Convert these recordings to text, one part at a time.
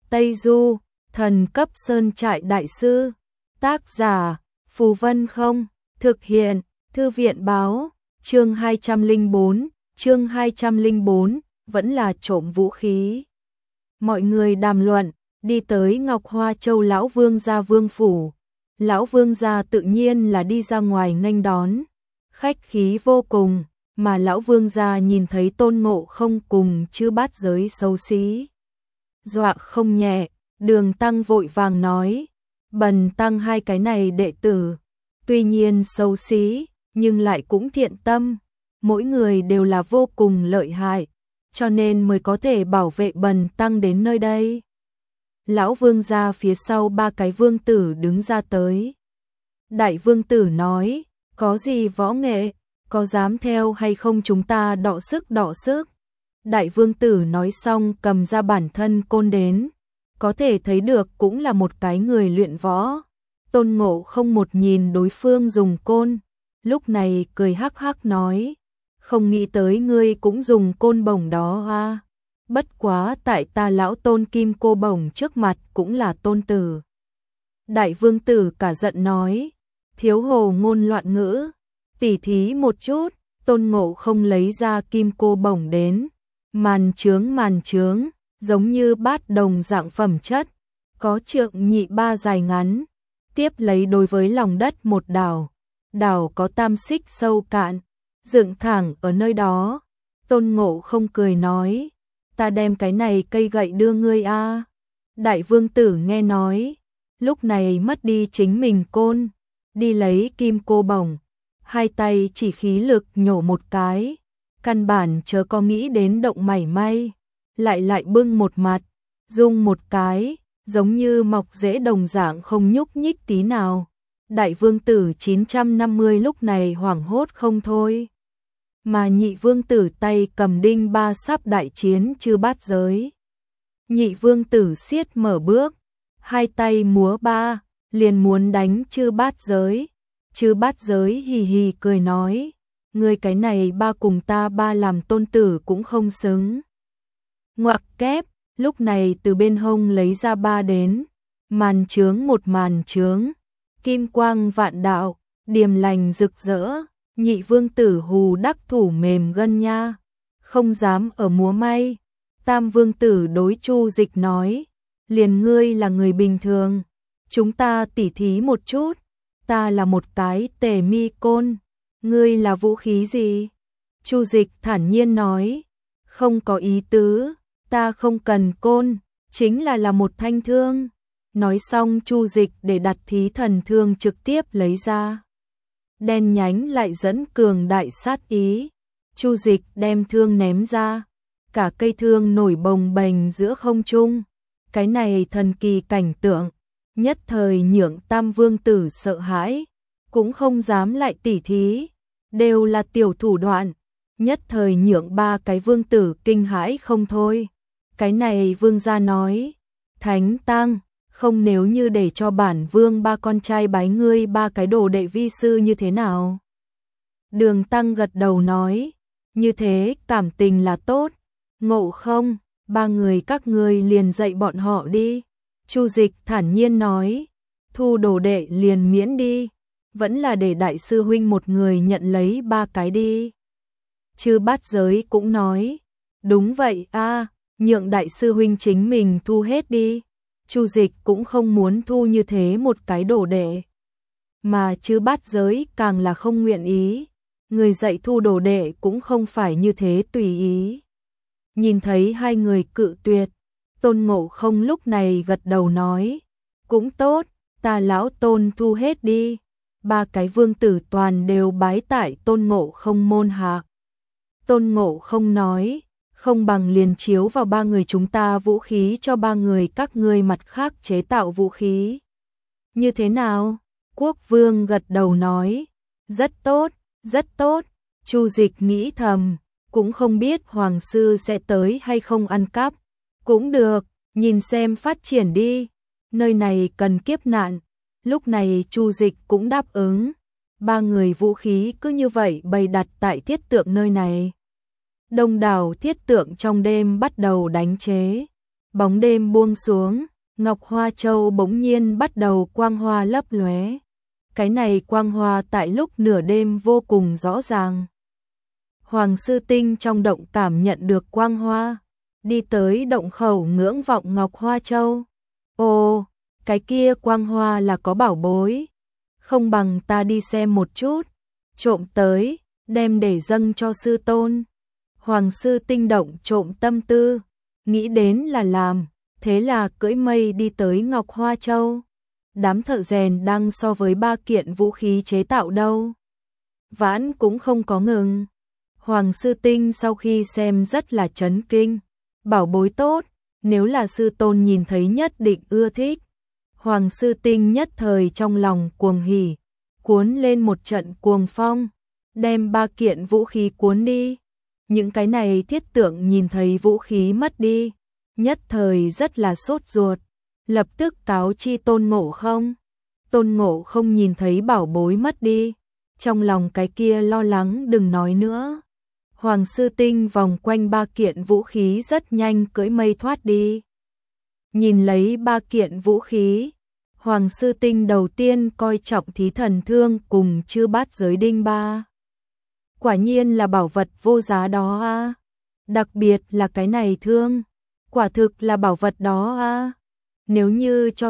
Tây Du, thần cấp sơn trại đại sư. Tác giả, Phù Vân Không. Thực hiện, Thư viện báo. Chương 204, vẫn là trộm vũ khí. Mọi người đàm luận, đi tới Ngọc Hoa Châu lão vương gia vương phủ. Lão vương gia tự nhiên là đi ra ngoài nghênh đón, khách khí vô cùng, mà lão vương gia nhìn thấy Tôn Ngộ Không cùng Chư Bát Giới xấu xí, dọa không nhẹ. Đường Tăng vội vàng nói, bần tăng hai cái này đệ tử, tuy nhiên xấu xí, nhưng lại cũng thiện tâm, mỗi người đều là vô cùng lợi hại, cho nên mới có thể bảo vệ bần tăng đến nơi đây. Lão vương gia phía sau ba cái vương tử đứng ra tới. Đại vương tử nói, có gì võ nghệ, có dám theo hay không chúng ta đọ sức đọ sức. Đại vương tử nói xong cầm ra bản thân côn đến, có thể thấy được cũng là một cái người luyện võ. Tôn Ngộ Không một nhìn đối phương dùng côn, lúc này cười hắc hắc nói, không nghĩ tới ngươi cũng dùng côn bổng đó à. Bất quá tại ta lão Tôn Kim Cô Bổng trước mặt cũng là tôn tử. Đại vương tử cả giận nói, thiếu hồ ngôn loạn ngữ, tỉ thí một chút. Tôn Ngộ Không lấy ra Kim Cô Bổng đến, màn trướng, giống như bát đồng dạng phẩm chất, có trượng nhị ba dài ngắn, tiếp lấy đối với lòng đất một đảo, đảo có tam xích sâu cạn, dựng thẳng ở nơi đó. Tôn Ngộ Không cười nói, ta đem cái này cây gậy đưa ngươi a. Đại vương tử nghe nói, lúc này mất đi chính mình côn, đi lấy Kim Cô Bổng, hai tay chỉ khí lực nhổ một cái, căn bản chớ có nghĩ đến động mảy may, lại bưng một mặt, rung một cái, giống như mọc rễ đồng dạng không nhúc nhích tí nào. Đại vương tử 950 lúc này hoảng hốt không thôi. Mà nhị vương tử tay cầm đinh ba sắp đại chiến Chư Bát Giới. Nhị vương tử siết mở bước, hai tay múa ba, liền muốn đánh Chư Bát Giới. Chư Bát Giới hì hì cười nói, ngươi cái này ba cùng ta ba làm tôn tử cũng không xứng. Ngoặc kép, lúc này từ bên hông lấy ra ba đến, màn trướng một màn trướng, kim quang vạn đạo, điềm lành rực rỡ. Nhị vương tử hù đắc thủ mềm gân nha, không dám ở múa may. Tam vương tử đối Chu Dịch nói, liền ngươi là người bình thường, chúng ta tỉ thí một chút, ta là một cái tề mi côn, ngươi là vũ khí gì? Chu Dịch thản nhiên nói, không có ý tứ, ta không cần côn, chính là một thanh thương. Nói xong Chu Dịch để đặt thí thần thương trực tiếp lấy ra. Đen nhánh lại dẫn cường đại sát ý. Chu Dịch đem thương ném ra, cả cây thương nổi bồng bềnh giữa không trung. Cái này thần kỳ cảnh tượng, nhất thời nhượng tam vương tử sợ hãi, cũng không dám lại tỉ thí, đều là tiểu thủ đoạn, nhất thời nhượng ba cái vương tử kinh hãi không thôi. Cái này vương gia nói, Thánh Tăng, không nếu như để cho bản vương ba con trai bái ngươi ba cái đồ đệ vi sư như thế nào? Đường Tăng gật đầu nói, như thế cảm tình là tốt. Ngộ Không, ba người các ngươi liền dạy bọn họ đi. Chu Dịch thản nhiên nói, thu đồ đệ liền miễn đi, vẫn là để đại sư huynh một người nhận lấy ba cái đi. Chư Bát Giới cũng nói, đúng vậy a, nhượng đại sư huynh chính mình thu hết đi. Chu Dịch cũng không muốn thu như thế một cái đồ đệ, mà Chư Bát Giới càng là không nguyện ý, người dạy thu đồ đệ cũng không phải như thế tùy ý. Nhìn thấy hai người cự tuyệt, Tôn Ngộ Không lúc này gật đầu nói, cũng tốt, ta lão Tôn thu hết đi. Ba cái vương tử toàn đều bái tại Tôn Ngộ Không môn hạ. Tôn Ngộ Không nói, không bằng liền chiếu vào ba người chúng ta vũ khí cho ba người các ngươi mặt khác chế tạo vũ khí. Như thế nào? Quốc vương gật đầu nói, rất tốt, rất tốt. Chu Dịch nghĩ thầm, cũng không biết hoàng sư sẽ tới hay không ăn cắp. Cũng được, nhìn xem phát triển đi, nơi này cần kiếp nạn. Lúc này Chu Dịch cũng đáp ứng, ba người vũ khí cứ như vậy bày đặt tại thiết tượng nơi này. Đông đảo thiết tượng trong đêm bắt đầu đánh chế. Bóng đêm buông xuống, Ngọc Hoa Châu bỗng nhiên bắt đầu quang hoa lấp lóe. Cái này quang hoa tại lúc nửa đêm vô cùng rõ ràng. Hoàng Sư Tinh trong động cảm nhận được quang hoa, đi tới động khẩu ngưỡng vọng Ngọc Hoa Châu. Ồ, cái kia quang hoa là có bảo bối, không bằng ta đi xem một chút, trộm tới, đem để dâng cho sư tôn. Hoàng Sư Tinh động trộm tâm tư, nghĩ đến là làm, thế là cưỡi mây đi tới Ngọc Hoa Châu. Đám thợ rèn đang so với 3 kiện vũ khí chế tạo đâu. Vãn cũng không có ngừng. Hoàng Sư Tinh sau khi xem rất là chấn kinh. Bảo bối tốt, nếu là sư tôn nhìn thấy nhất định ưa thích. Hoàng Sư Tinh nhất thời trong lòng cuồng hỉ, cuốn lên một trận cuồng phong, đem 3 kiện vũ khí cuốn đi. Những cái này thiết tượng nhìn thấy vũ khí mất đi, nhất thời rất là sốt ruột, lập tức cáo chi Tôn Ngộ Không. Tôn Ngộ Không nhìn thấy bảo bối mất đi, trong lòng cái kia lo lắng đừng nói nữa. Hoàng Sư Tinh vòng quanh 3 kiện vũ khí rất nhanh cưỡi mây thoát đi. Nhìn lấy 3 kiện vũ khí, Hoàng Sư Tinh đầu tiên coi trọng Thí Thần Thương cùng Chư Bát Giới Đinh Ba. Quả nhiên là bảo vật vô giá đó a. Đặc biệt là cái này thương, quả thực là bảo vật đó a. Nếu như cho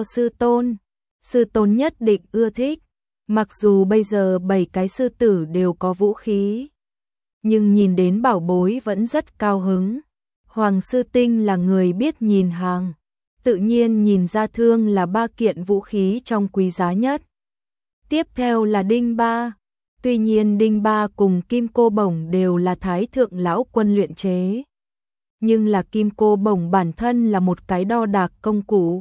sư tôn nhất định ưa thích. Mặc dù bây giờ 7 cái sư tử đều có vũ khí, nhưng nhìn đến bảo bối vẫn rất cao hứng. Hoàng Sư Tinh là người biết nhìn hàng, tự nhiên nhìn ra thương là 3 kiện vũ khí trong quý giá nhất. Tiếp theo là Đinh Ba. Tuy nhiên Đinh Ba cùng Kim Cô Bổng đều là Thái Thượng Lão Quân luyện chế, nhưng là Kim Cô Bổng bản thân là một cái đo đạc công cụ,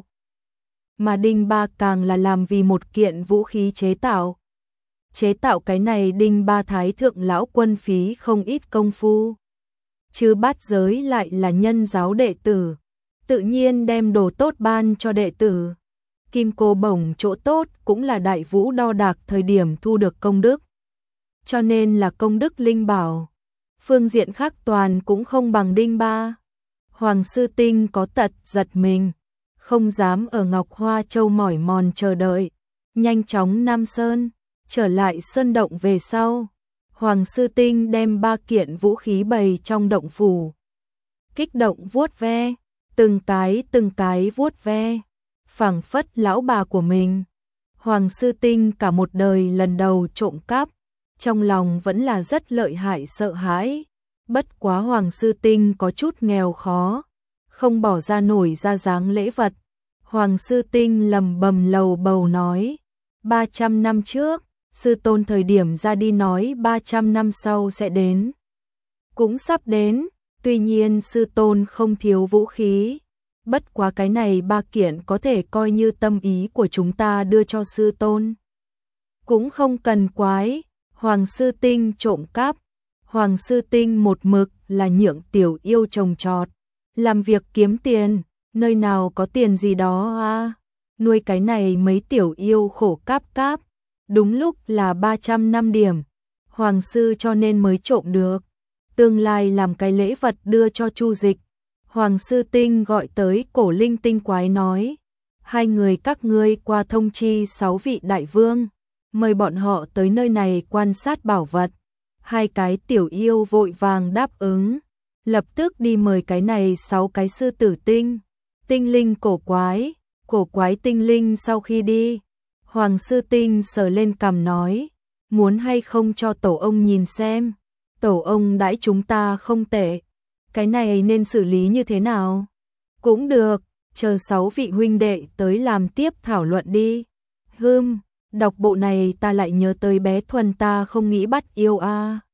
mà Đinh Ba càng là làm vì một kiện vũ khí chế tạo. Chế tạo cái này Đinh Ba Thái Thượng Lão Quân phí không ít công phu. Chứ Bát Giới lại là nhân giáo đệ tử, tự nhiên đem đồ tốt ban cho đệ tử. Kim Cô Bổng chỗ tốt cũng là đại vũ đo đạc thời điểm thu được công đức, cho nên là công đức linh bảo. Phương diện khác toàn cũng không bằng Đinh Ba. Hoàng Sư Tinh có tật giật mình, không dám ở Ngọc Hoa Châu mỏi mòn chờ đợi, nhanh chóng Nam Sơn, trở lại sơn động về sau. Hoàng Sư Tinh đem 3 kiện vũ khí bày trong động phủ, kích động vuốt ve, từng cái vuốt ve, phảng phất lão bà của mình. Hoàng Sư Tinh cả một đời lần đầu trộm cắp, trong lòng vẫn là rất lợi hại sợ hãi. Bất quá Hoàng Sư Tinh có chút nghèo khó, không bỏ ra nổi ra dáng lễ vật. Hoàng Sư Tinh lầm bầm lầu bầu nói, 300 năm trước, sư tôn thời điểm ra đi nói 300 năm sau sẽ đến. Cũng sắp đến, tuy nhiên sư tôn không thiếu vũ khí. Bất quá cái này 3 kiện có thể coi như tâm ý của chúng ta đưa cho sư tôn. Cũng không cần quái, Hoàng Sư Tinh trộm cắp. Hoàng Sư Tinh một mực là nhượng tiểu yêu trồng trọt, làm việc kiếm tiền, nơi nào có tiền gì đó a. Nuôi cái này mấy tiểu yêu khổ cáp cáp, đúng lúc là 300 năm điểm. Hoàng sư cho nên mới trộm được, tương lai làm cái lễ vật đưa cho Chu Dịch. Hoàng Sư Tinh gọi tới Cổ Linh Tinh Quái nói, 2 người các ngươi qua thông chi 6 vị đại vương, mời bọn họ tới nơi này quan sát bảo vật. 2 cái tiểu yêu vội vàng đáp ứng, lập tức đi mời cái này 6 cái sư tử tinh linh cổ quái tinh linh. Sau khi đi, Hoàng Sư Tinh sờ lên cằm nói, muốn hay không cho tổ ông nhìn xem, tổ ông đãi chúng ta không tệ, cái này nên xử lý như thế nào? Cũng được, chờ 6 vị huynh đệ tới làm tiếp thảo luận đi. Đọc bộ này ta lại nhớ tới bé Thuần ta không nghĩ bắt yêu a.